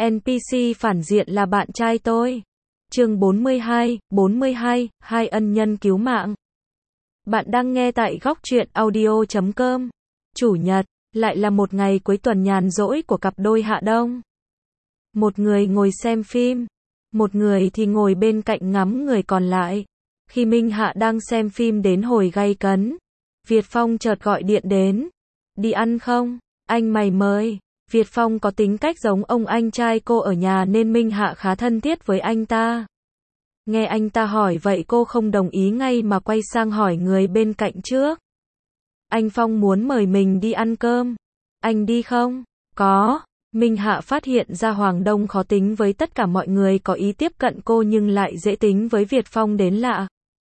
NPC phản diện là bạn trai tôi. Chương 42, hai ân nhân cứu mạng. Bạn đang nghe tại góc truyện audio.com. Chủ nhật, lại là một ngày cuối tuần nhàn rỗi của cặp đôi Hạ Đông. Một người ngồi xem phim, một người thì ngồi bên cạnh ngắm người còn lại. Khi Minh Hạ đang xem phim đến hồi gay cấn, Việt Phong chợt gọi điện đến. Đi ăn không? Anh mày mời. Việt Phong có tính cách giống ông anh trai cô ở nhà nên Minh Hạ khá thân thiết với anh ta. Nghe anh ta hỏi vậy cô không đồng ý ngay mà quay sang hỏi người bên cạnh trước. Anh Phong muốn mời mình đi ăn cơm. Anh đi không? Có. Minh Hạ phát hiện ra Hoàng Đông khó tính với tất cả mọi người có ý tiếp cận cô nhưng lại dễ tính với Việt Phong đến lạ.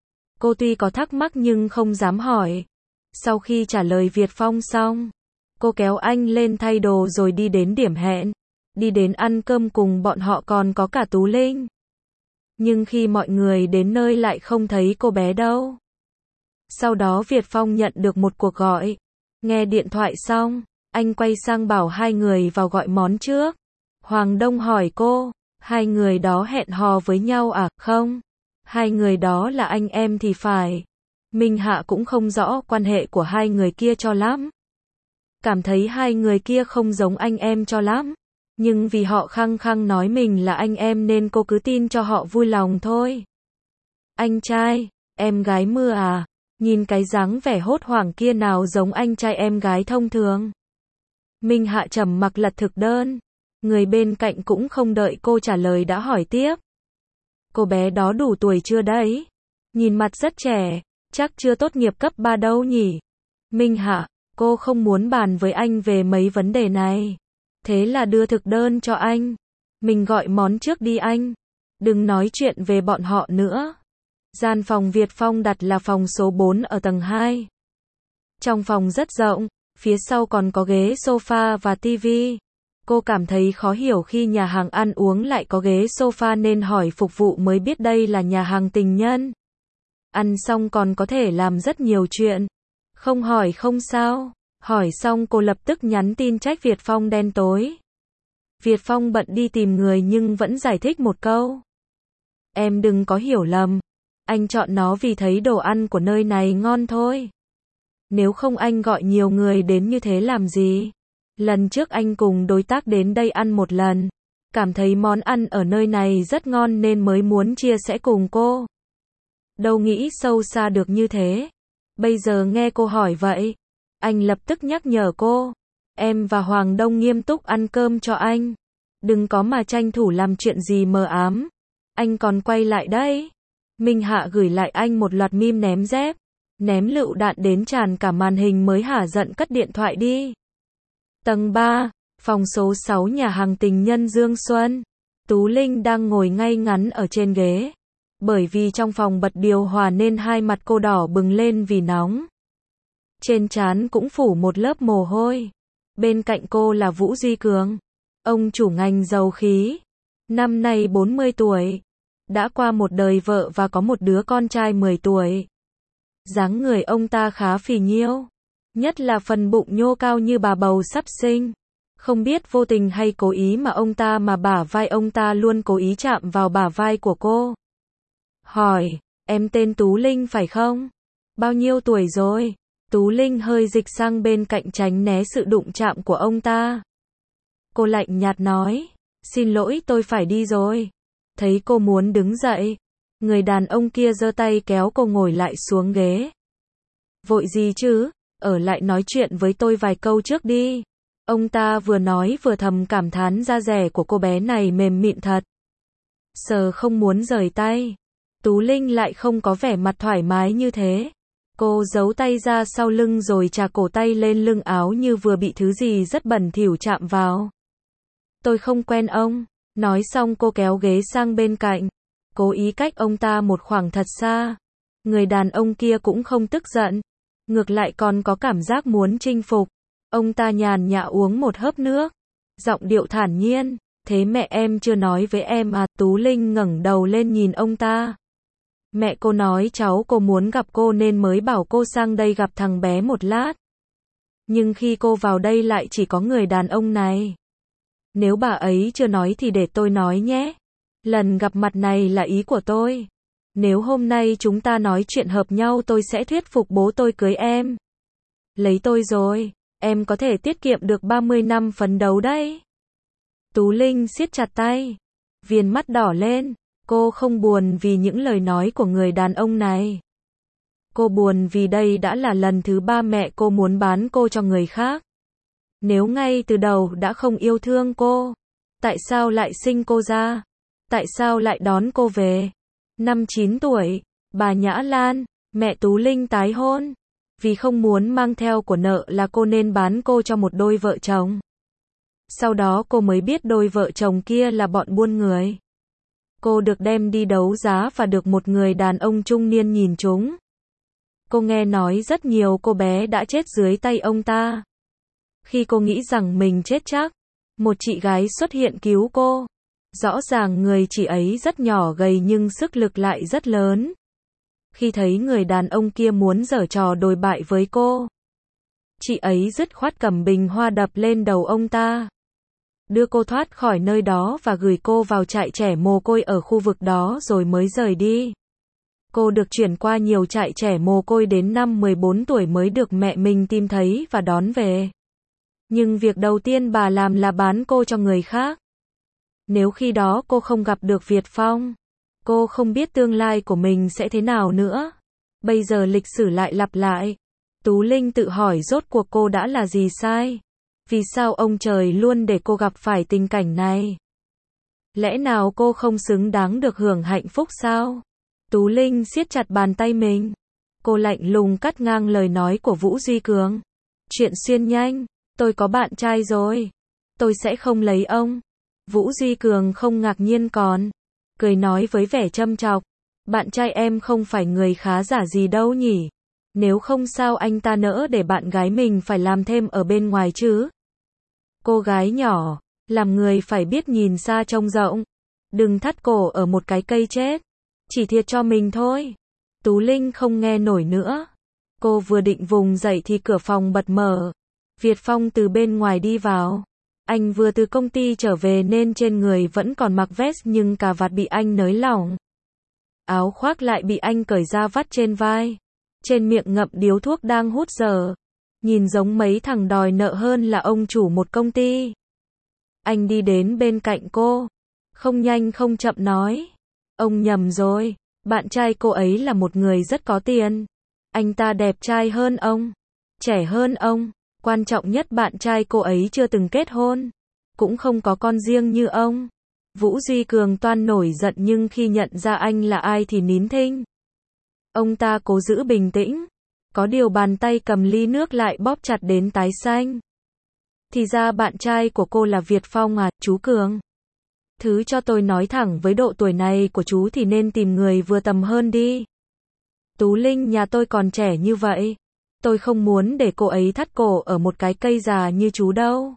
Cô tuy có thắc mắc nhưng không dám hỏi. Sau khi trả lời Việt Phong xong, cô kéo anh lên thay đồ rồi đi đến điểm hẹn. Đi đến ăn cơm cùng bọn họ còn có cả Tú Linh. Nhưng khi mọi người đến nơi lại không thấy cô bé đâu. Sau đó Việt Phong nhận được một cuộc gọi. Nghe điện thoại xong, anh quay sang bảo hai người vào gọi món trước. Hoàng Đông hỏi cô, hai người đó hẹn hò với nhau à? Không, hai người đó là anh em thì phải. Minh Hạ cũng không rõ quan hệ của hai người kia cho lắm. Cảm thấy hai người kia không giống anh em cho lắm. Nhưng vì họ khăng khăng nói mình là anh em nên cô cứ tin cho họ vui lòng thôi. Anh trai, em gái mưa à? Nhìn cái dáng vẻ hốt hoảng kia nào giống anh trai em gái thông thường. Minh Hạ trầm mặc lật thực đơn. Người bên cạnh cũng không đợi cô trả lời đã hỏi tiếp. Cô bé đó đủ tuổi chưa đấy? Nhìn mặt rất trẻ, chắc chưa tốt nghiệp cấp 3 đâu nhỉ? Minh Hạ, cô không muốn bàn với anh về mấy vấn đề này. Thế là đưa thực đơn cho anh. Mình gọi món trước đi anh. Đừng nói chuyện về bọn họ nữa. Gian phòng Việt Phong đặt là phòng số 4 ở tầng 2. Trong phòng rất rộng, phía sau còn có ghế sofa và tivi. Cô cảm thấy khó hiểu khi nhà hàng ăn uống lại có ghế sofa nên hỏi phục vụ mới biết đây là nhà hàng tình nhân. Ăn xong còn có thể làm rất nhiều chuyện. Không hỏi không sao. Hỏi xong cô lập tức nhắn tin trách Việt Phong đen tối. Việt Phong bận đi tìm người nhưng vẫn giải thích một câu. Em đừng có hiểu lầm. Anh chọn nó vì thấy đồ ăn của nơi này ngon thôi. Nếu không anh gọi nhiều người đến như thế làm gì? Lần trước anh cùng đối tác đến đây ăn một lần. Cảm thấy món ăn ở nơi này rất ngon nên mới muốn chia sẻ cùng cô. Đâu nghĩ sâu xa được như thế. Bây giờ nghe cô hỏi vậy. Anh lập tức nhắc nhở cô. Em và Hoàng Đông nghiêm túc ăn cơm cho anh. Đừng có mà tranh thủ làm chuyện gì mờ ám. Anh còn quay lại đấy. Minh Hạ gửi lại anh một loạt meme ném dép. Ném lựu đạn đến tràn cả màn hình mới hả giận cất điện thoại đi. Tầng 3, phòng số 6 nhà hàng tình nhân Dương Xuân. Tú Linh đang ngồi ngay ngắn ở trên ghế. Bởi vì trong phòng bật điều hòa nên hai mặt cô đỏ bừng lên vì nóng. Trên trán cũng phủ một lớp mồ hôi. Bên cạnh cô là Vũ Duy Cường. Ông chủ ngành dầu khí. Năm nay 40 tuổi. Đã qua một đời vợ và có một đứa con trai 10 tuổi. Dáng người ông ta khá phì nhiêu. Nhất là phần bụng nhô cao như bà bầu sắp sinh. Không biết vô tình hay cố ý mà bả vai ông ta luôn cố ý chạm vào bả vai của cô. Hỏi, em tên Tú Linh phải không? Bao nhiêu tuổi rồi? Tú Linh hơi dịch sang bên cạnh tránh né sự đụng chạm của ông ta. Cô lạnh nhạt nói, xin lỗi tôi phải đi rồi. Thấy cô muốn đứng dậy, người đàn ông kia giơ tay kéo cô ngồi lại xuống ghế. Vội gì chứ, ở lại nói chuyện với tôi vài câu trước đi. Ông ta vừa nói vừa thầm cảm thán da dẻ của cô bé này mềm mịn thật. Sờ không muốn rời tay. Tú Linh lại không có vẻ mặt thoải mái như thế. Cô giấu tay ra sau lưng rồi chà cổ tay lên lưng áo như vừa bị thứ gì rất bẩn thỉu chạm vào. Tôi không quen ông. Nói xong cô kéo ghế sang bên cạnh. Cố ý cách ông ta một khoảng thật xa. Người đàn ông kia cũng không tức giận. Ngược lại còn có cảm giác muốn chinh phục. Ông ta nhàn nhã uống một hớp nước. Giọng điệu thản nhiên. Thế mẹ em chưa nói với em à? Tú Linh ngẩng đầu lên nhìn ông ta. Mẹ cô nói cháu cô muốn gặp cô nên mới bảo cô sang đây gặp thằng bé một lát. Nhưng khi cô vào đây lại chỉ có người đàn ông này. Nếu bà ấy chưa nói thì để tôi nói nhé. Lần gặp mặt này là ý của tôi. Nếu hôm nay chúng ta nói chuyện hợp nhau tôi sẽ thuyết phục bố tôi cưới em. Lấy tôi rồi, em có thể tiết kiệm được 30 năm phấn đấu đấy. Tú Linh siết chặt tay, viền mắt đỏ lên, cô không buồn vì những lời nói của người đàn ông này. Cô buồn vì đây đã là lần thứ 3 mẹ cô muốn bán cô cho người khác. Nếu ngay từ đầu đã không yêu thương cô, tại sao lại sinh cô ra? Tại sao lại đón cô về? Năm 9 tuổi, bà Nhã Lan, mẹ Tú Linh tái hôn. Vì không muốn mang theo của nợ là cô nên bán cô cho một đôi vợ chồng. Sau đó cô mới biết đôi vợ chồng kia là bọn buôn người. Cô được đem đi đấu giá và được một người đàn ông trung niên nhìn trúng. Cô nghe nói rất nhiều cô bé đã chết dưới tay ông ta. Khi cô nghĩ rằng mình chết chắc, một chị gái xuất hiện cứu cô. Rõ ràng người chị ấy rất nhỏ gầy nhưng sức lực lại rất lớn. Khi thấy người đàn ông kia muốn giở trò đồi bại với cô, chị ấy dứt khoát cầm bình hoa đập lên đầu ông ta, đưa cô thoát khỏi nơi đó và gửi cô vào trại trẻ mồ côi ở khu vực đó rồi mới rời đi. Cô được chuyển qua nhiều trại trẻ mồ côi đến năm 14 tuổi mới được mẹ mình tìm thấy và đón về. Nhưng việc đầu tiên bà làm là bán cô cho người khác. Nếu khi đó cô không gặp được Việt Phong, cô không biết tương lai của mình sẽ thế nào nữa. Bây giờ lịch sử lại lặp lại. Tú Linh tự hỏi rốt cuộc cô đã là gì sai? Vì sao ông trời luôn để cô gặp phải tình cảnh này? Lẽ nào cô không xứng đáng được hưởng hạnh phúc sao? Tú Linh siết chặt bàn tay mình. Cô lạnh lùng cắt ngang lời nói của Vũ Duy Cường. Chuyện xuyên nhanh, tôi có bạn trai rồi. Tôi sẽ không lấy ông. Vũ Duy Cường không ngạc nhiên còn cười nói với vẻ châm chọc. Bạn trai em không phải người khá giả gì đâu nhỉ? Nếu không sao anh ta nỡ để bạn gái mình phải làm thêm ở bên ngoài chứ? Cô gái nhỏ, làm người phải biết nhìn xa trông rộng. Đừng thắt cổ ở một cái cây chết. Chỉ thiệt cho mình thôi. Tú Linh không nghe nổi nữa. Cô vừa định vùng dậy thì cửa phòng bật mở. Việt Phong từ bên ngoài đi vào. Anh vừa từ công ty trở về nên trên người vẫn còn mặc vest nhưng cà vạt bị anh nới lỏng. Áo khoác lại bị anh cởi ra vắt trên vai. Trên miệng ngậm điếu thuốc đang hút dở. Nhìn giống mấy thằng đòi nợ hơn là ông chủ một công ty. Anh đi đến bên cạnh cô. Không nhanh không chậm nói. Ông nhầm rồi. Bạn trai cô ấy là một người rất có tiền. Anh ta đẹp trai hơn ông. Trẻ hơn ông. Quan trọng nhất bạn trai cô ấy chưa từng kết hôn. Cũng không có con riêng như ông. Vũ Duy Cường toan nổi giận nhưng khi nhận ra anh là ai thì nín thinh. Ông ta cố giữ bình tĩnh. Có điều bàn tay cầm ly nước lại bóp chặt đến tái xanh. Thì ra bạn trai của cô là Việt Phong à, chú Cường. Thứ cho tôi nói thẳng với độ tuổi này của chú thì nên tìm người vừa tầm hơn đi. Tú Linh nhà tôi còn trẻ như vậy. Tôi không muốn để cô ấy thắt cổ ở một cái cây già như chú đâu.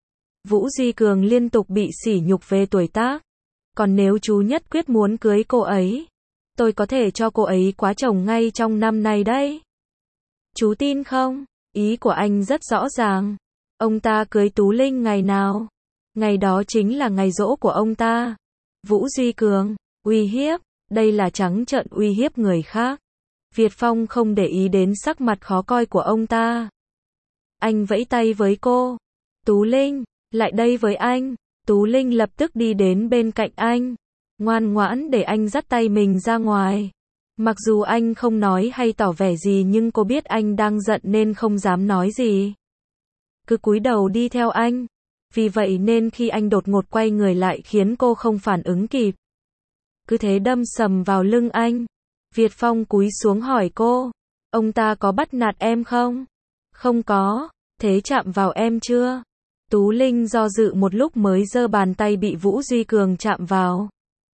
Vũ Duy Cường liên tục bị sỉ nhục về tuổi tác. Còn nếu chú nhất quyết muốn cưới cô ấy, tôi có thể cho cô ấy quá chồng ngay trong năm nay đấy. Chú tin không? Ý của anh rất rõ ràng. Ông ta cưới Tú Linh ngày nào? Ngày đó chính là ngày giỗ của ông ta. Vũ Duy Cường, uy hiếp, đây là trắng trợn uy hiếp người khác. Việt Phong không để ý đến sắc mặt khó coi của ông ta. Anh vẫy tay với cô. Tú Linh, lại đây với anh. Tú Linh lập tức đi đến bên cạnh anh. Ngoan ngoãn để anh dắt tay mình ra ngoài. Mặc dù anh không nói hay tỏ vẻ gì nhưng cô biết anh đang giận nên không dám nói gì. Cứ cúi đầu đi theo anh. Vì vậy nên khi anh đột ngột quay người lại khiến cô không phản ứng kịp. Cứ thế đâm sầm vào lưng anh. Việt Phong cúi xuống hỏi cô. Ông ta có bắt nạt em không? Không có. Thế chạm vào em chưa? Tú Linh do dự một lúc mới giơ bàn tay bị Vũ Duy Cường chạm vào.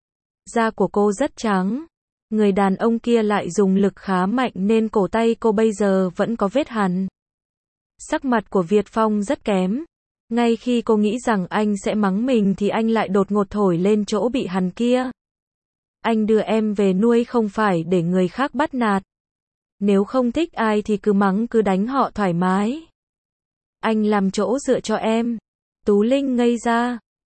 Da của cô rất trắng. Người đàn ông kia lại dùng lực khá mạnh nên cổ tay cô bây giờ vẫn có vết hằn. Sắc mặt của Việt Phong rất kém. Ngay khi cô nghĩ rằng anh sẽ mắng mình thì anh lại đột ngột thổi lên chỗ bị hằn kia. Anh đưa em về nuôi không phải để người khác bắt nạt. Nếu không thích ai thì cứ mắng cứ đánh họ thoải mái. Anh làm chỗ dựa cho em. Tú Linh ngây ra.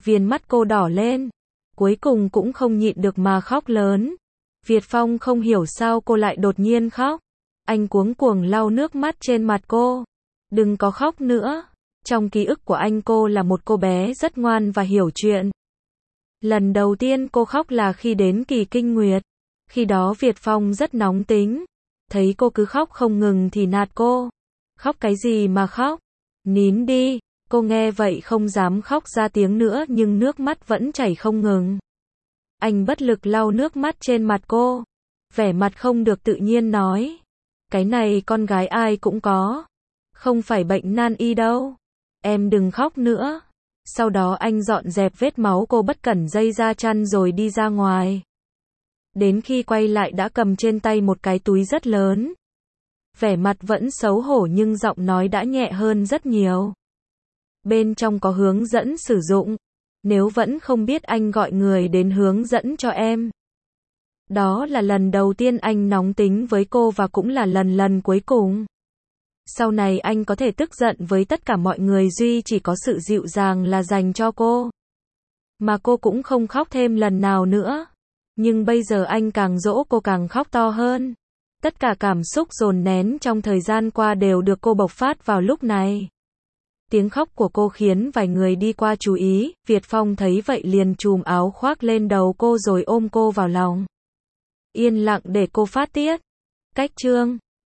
Viền mắt cô đỏ lên. Cuối cùng cũng không nhịn được mà khóc lớn. Việt Phong không hiểu sao cô lại đột nhiên khóc. Anh cuống cuồng lau nước mắt trên mặt cô. Đừng có khóc nữa. Trong ký ức của anh cô là một cô bé rất ngoan và hiểu chuyện. Lần đầu tiên cô khóc là khi đến kỳ kinh nguyệt. Khi đó Việt Phong rất nóng tính. Thấy cô cứ khóc không ngừng thì nạt cô. Khóc cái gì mà khóc? Nín đi. Cô nghe vậy không dám khóc ra tiếng nữa nhưng nước mắt vẫn chảy không ngừng. Anh bất lực lau nước mắt trên mặt cô. Vẻ mặt không được tự nhiên nói. Cái này con gái ai cũng có. Không phải bệnh nan y đâu. Em đừng khóc nữa. Sau đó anh dọn dẹp vết máu cô bất cẩn dây ra chăn rồi đi ra ngoài. Đến khi quay lại đã cầm trên tay một cái túi rất lớn. Vẻ mặt vẫn xấu hổ nhưng giọng nói đã nhẹ hơn rất nhiều. Bên trong có hướng dẫn sử dụng. Nếu vẫn không biết anh gọi người đến hướng dẫn cho em. Đó là lần đầu tiên anh nóng tính với cô và cũng là lần cuối cùng. Sau này anh có thể tức giận với tất cả mọi người duy chỉ có sự dịu dàng là dành cho cô. Mà cô cũng không khóc thêm lần nào nữa. Nhưng bây giờ anh càng dỗ cô càng khóc to hơn. Tất cả cảm xúc dồn nén trong thời gian qua đều được cô bộc phát vào lúc này. Tiếng khóc của cô khiến vài người đi qua chú ý, Việt Phong thấy vậy liền chùm áo khoác lên đầu cô rồi ôm cô vào lòng. Yên lặng để cô phát tiết. Cách chương